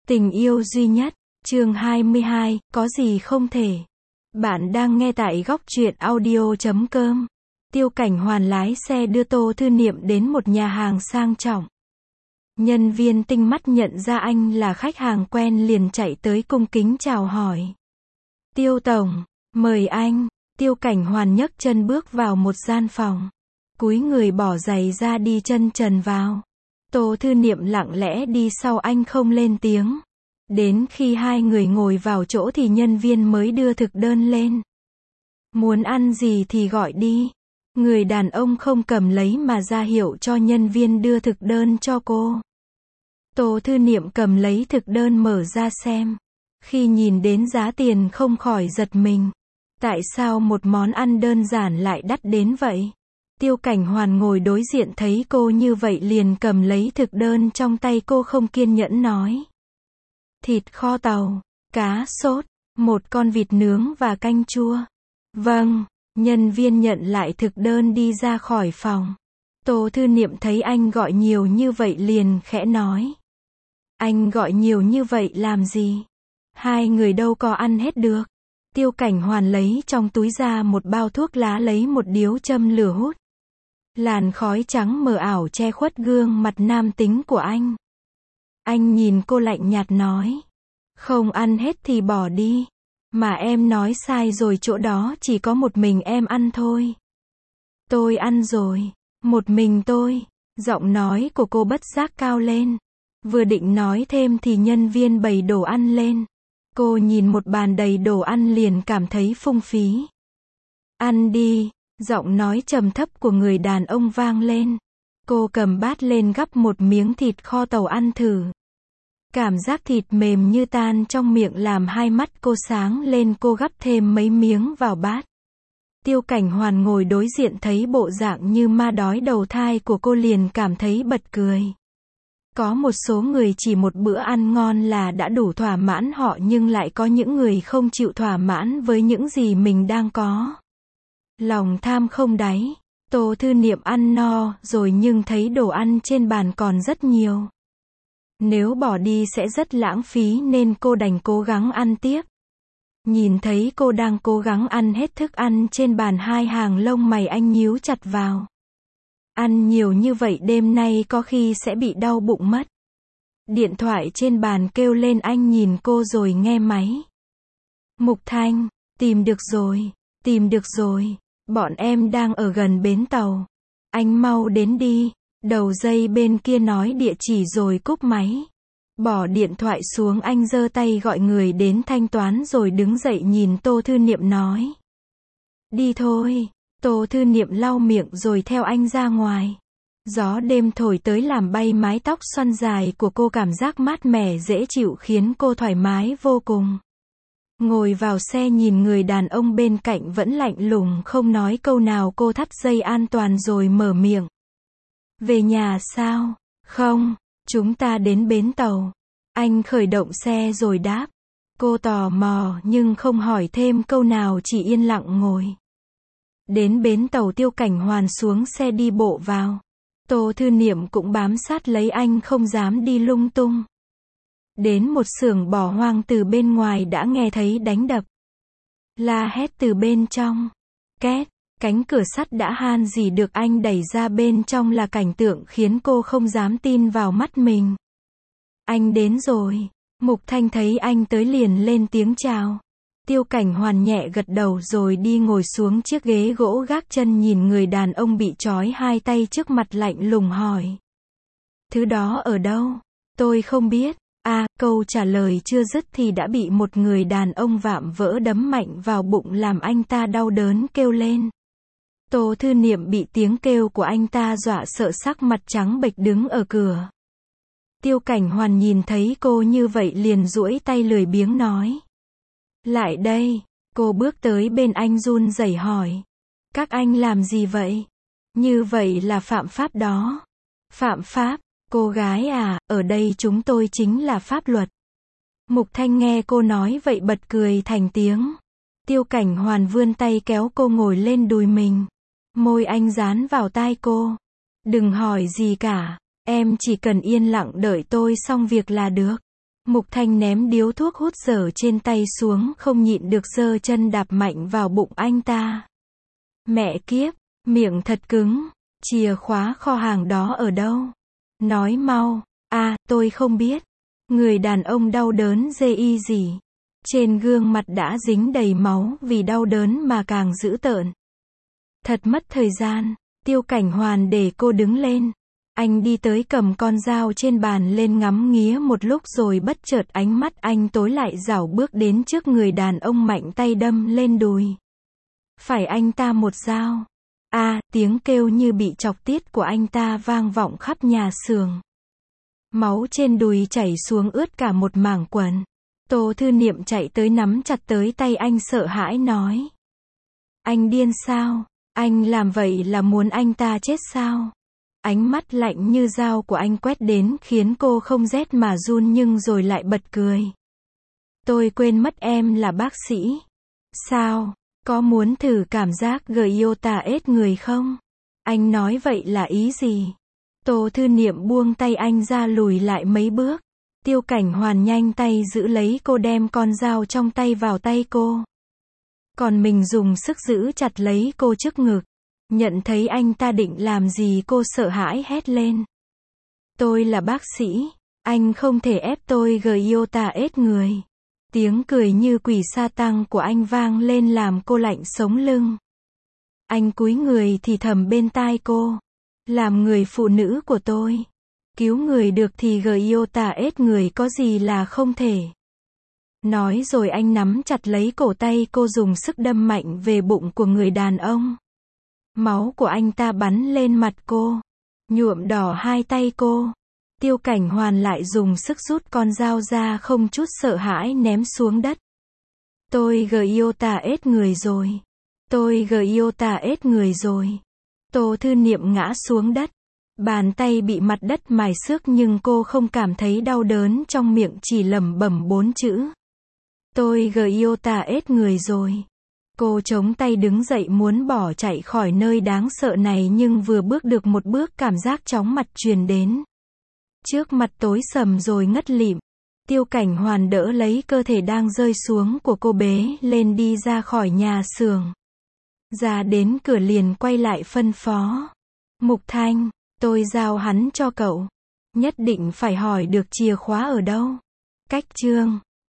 Tình yêu duy nhất, chương 22, có gì không thể. Bạn đang nghe tại góc truyện audio.com. Tiêu Cảnh Hoàn lái xe đưa Tô Thư Niệm đến một nhà hàng sang trọng. Nhân viên tinh mắt nhận ra anh là khách hàng quen liền chạy tới cung kính chào hỏi. Tiêu tổng, mời anh. Tiêu Cảnh Hoàn nhấc chân bước vào một gian phòng. Cúi người bỏ giày ra đi chân trần vào. Tô Thư Niệm lặng lẽ đi sau anh không lên tiếng. Đến khi hai người ngồi vào chỗ thì nhân viên mới đưa thực đơn lên. Muốn ăn gì thì gọi đi. Người đàn ông không cầm lấy mà ra hiệu cho nhân viên đưa thực đơn cho cô. Tô Thư Niệm cầm lấy thực đơn mở ra xem. Khi nhìn đến giá tiền không khỏi giật mình. Tại sao một món ăn đơn giản lại đắt đến vậy? Tiêu Cảnh Hoàn ngồi đối diện thấy cô như vậy liền cầm lấy thực đơn trong tay cô không kiên nhẫn nói. Thịt kho tàu, cá sốt, một con vịt nướng và canh chua. Vâng, nhân viên nhận lại thực đơn đi ra khỏi phòng. Tô Thư Niệm thấy anh gọi nhiều như vậy liền khẽ nói. Anh gọi nhiều như vậy làm gì? Hai người đâu có ăn hết được. Tiêu Cảnh Hoàn lấy trong túi ra một bao thuốc lá lấy một điếu châm lửa hút. Làn khói trắng mờ ảo che khuất gương mặt nam tính của anh. Anh nhìn cô lạnh nhạt nói. Không ăn hết thì bỏ đi. Mà em nói sai rồi, chỗ đó chỉ có một mình em ăn thôi. Tôi ăn rồi. Một mình tôi. Giọng nói của cô bất giác cao lên. Vừa định nói thêm thì nhân viên bày đồ ăn lên. Cô nhìn một bàn đầy đồ ăn liền cảm thấy phung phí. Ăn đi. Giọng nói trầm thấp của người đàn ông vang lên. Cô cầm bát lên gắp một miếng thịt kho tàu ăn thử. Cảm giác thịt mềm như tan trong miệng làm hai mắt cô sáng lên, cô gắp thêm mấy miếng vào bát. Tiêu Cảnh Hoàn ngồi đối diện thấy bộ dạng như ma đói đầu thai của cô liền cảm thấy bật cười. Có một số người chỉ một bữa ăn ngon là đã đủ thỏa mãn họ, nhưng lại có những người không chịu thỏa mãn với những gì mình đang có. Lòng tham không đáy. Tô Thư Niệm ăn no rồi nhưng thấy đồ ăn trên bàn còn rất nhiều. Nếu bỏ đi sẽ rất lãng phí nên cô đành cố gắng ăn tiếp. Nhìn thấy cô đang cố gắng ăn hết thức ăn trên bàn, hai hàng lông mày anh nhíu chặt vào. Ăn nhiều như vậy đêm nay có khi sẽ bị đau bụng mất. Điện thoại trên bàn kêu lên, anh nhìn cô rồi nghe máy. Mục Thanh, tìm được rồi, tìm được rồi. Bọn em đang ở gần bến tàu. Anh mau đến đi. Đầu dây bên kia nói địa chỉ rồi cúp máy. Bỏ điện thoại xuống anh giơ tay gọi người đến thanh toán rồi đứng dậy nhìn Tô Thư Niệm nói. Đi thôi. Tô Thư Niệm lau miệng rồi theo anh ra ngoài. Gió đêm thổi tới làm bay mái tóc xoăn dài của cô, cảm giác mát mẻ dễ chịu khiến cô thoải mái vô cùng. Ngồi vào xe nhìn người đàn ông bên cạnh vẫn lạnh lùng không nói câu nào, cô thắt dây an toàn rồi mở miệng. Về nhà sao? Không, chúng ta đến bến tàu. Anh khởi động xe rồi đáp. Cô tò mò nhưng không hỏi thêm câu nào, chỉ yên lặng ngồi. Đến bến tàu Tiêu Cảnh Hoàn xuống xe đi bộ vào. Tô Thư Niệm cũng bám sát lấy anh không dám đi lung tung. Đến một xưởng bỏ hoang từ bên ngoài đã nghe thấy đánh đập. La hét từ bên trong. Két, cánh cửa sắt đã han gì được anh đẩy ra, bên trong là cảnh tượng khiến cô không dám tin vào mắt mình. Anh đến rồi. Mục Thanh thấy anh tới liền lên tiếng chào. Tiêu Cảnh Hoàn nhẹ gật đầu rồi đi ngồi xuống chiếc ghế gỗ gác chân, nhìn người đàn ông bị trói hai tay trước mặt lạnh lùng hỏi. Thứ đó ở đâu? Tôi không biết. Câu trả lời chưa dứt thì đã bị một người đàn ông vạm vỡ đấm mạnh vào bụng làm anh ta đau đớn kêu lên. Tô Thư Niệm bị tiếng kêu của anh ta dọa sợ sắc mặt trắng bệch đứng ở cửa. Tiêu Cảnh Hoàn nhìn thấy cô như vậy liền duỗi tay lười biếng nói. Lại đây. Cô bước tới bên anh run rẩy hỏi. Các anh làm gì vậy? Như vậy là phạm pháp đó. Phạm pháp? Cô gái à, ở đây chúng tôi chính là pháp luật. Mục Thanh nghe cô nói vậy bật cười thành tiếng. Tiêu Cảnh Hoàn vươn tay kéo cô ngồi lên đùi mình. Môi anh dán vào tai cô. Đừng hỏi gì cả, em chỉ cần yên lặng đợi tôi xong việc là được. Mục Thanh ném điếu thuốc hút dở trên tay xuống, không nhịn được giơ chân đạp mạnh vào bụng anh ta. Mẹ kiếp, miệng thật cứng, chìa khóa kho hàng đó ở đâu? Nói mau. Tôi không biết. Người đàn ông đau đớn dê y gì. Trên gương mặt đã dính đầy máu vì đau đớn mà càng dữ tợn. Thật mất thời gian. Tiêu Cảnh Hoàn để cô đứng lên. Anh đi tới cầm con dao trên bàn lên ngắm nghía một lúc rồi bất chợt ánh mắt anh tối lại, rảo bước đến trước người đàn ông, mạnh tay đâm lên đùi phải anh ta một dao. Tiếng kêu như bị chọc tiết của anh ta vang vọng khắp nhà xưởng. Máu trên đùi chảy xuống ướt cả một mảng quần. Tô Thư Niệm chạy tới nắm chặt tới tay anh, sợ hãi nói. Anh điên sao? Anh làm vậy là muốn anh ta chết sao? Ánh mắt lạnh như dao của anh quét đến khiến cô không rét mà run, nhưng rồi lại bật cười. Tôi quên mất em là bác sĩ. Sao? Có muốn thử cảm giác Giota ết người không? Anh nói vậy là ý gì? Tô Thư Niệm buông tay anh ra, lùi lại mấy bước. Tiêu Cảnh Hoàn nhanh tay giữ lấy cô, đem con dao trong tay vào tay cô. Còn mình dùng sức giữ chặt lấy cô trước ngực. Nhận thấy anh ta định làm gì, cô sợ hãi hét lên. Tôi là bác sĩ. Anh không thể ép tôi Giota ết người. Tiếng cười như quỷ sa tăng của anh vang lên làm cô lạnh sống lưng. Anh cúi người thì thầm bên tai cô. Làm người phụ nữ của tôi. Cứu người được thì Giota ết người có gì là không thể. Nói rồi anh nắm chặt lấy cổ tay cô, dùng sức đâm mạnh về bụng của người đàn ông. Máu của anh ta bắn lên mặt cô, nhuộm đỏ hai tay cô. Tiêu Cảnh Hoàn lại dùng sức rút con dao ra, không chút sợ hãi ném xuống đất. Tôi Giota ết người rồi. Tôi Giota ết người rồi. Tô Thư Niệm ngã xuống đất. Bàn tay bị mặt đất mài xước nhưng cô không cảm thấy đau đớn, trong miệng chỉ lẩm bẩm 4 chữ. Tôi Giota ết người rồi. Cô chống tay đứng dậy muốn bỏ chạy khỏi nơi đáng sợ này, nhưng vừa bước được một bước cảm giác chóng mặt truyền đến. Trước mặt tối sầm rồi ngất lịm. Tiêu Cảnh Hoàn đỡ lấy cơ thể đang rơi xuống của cô, bế lên đi ra khỏi nhà xưởng. Ra đến cửa liền quay lại phân phó. Mục Thanh, tôi giao hắn cho cậu. Nhất định phải hỏi được chìa khóa ở đâu. Cách chương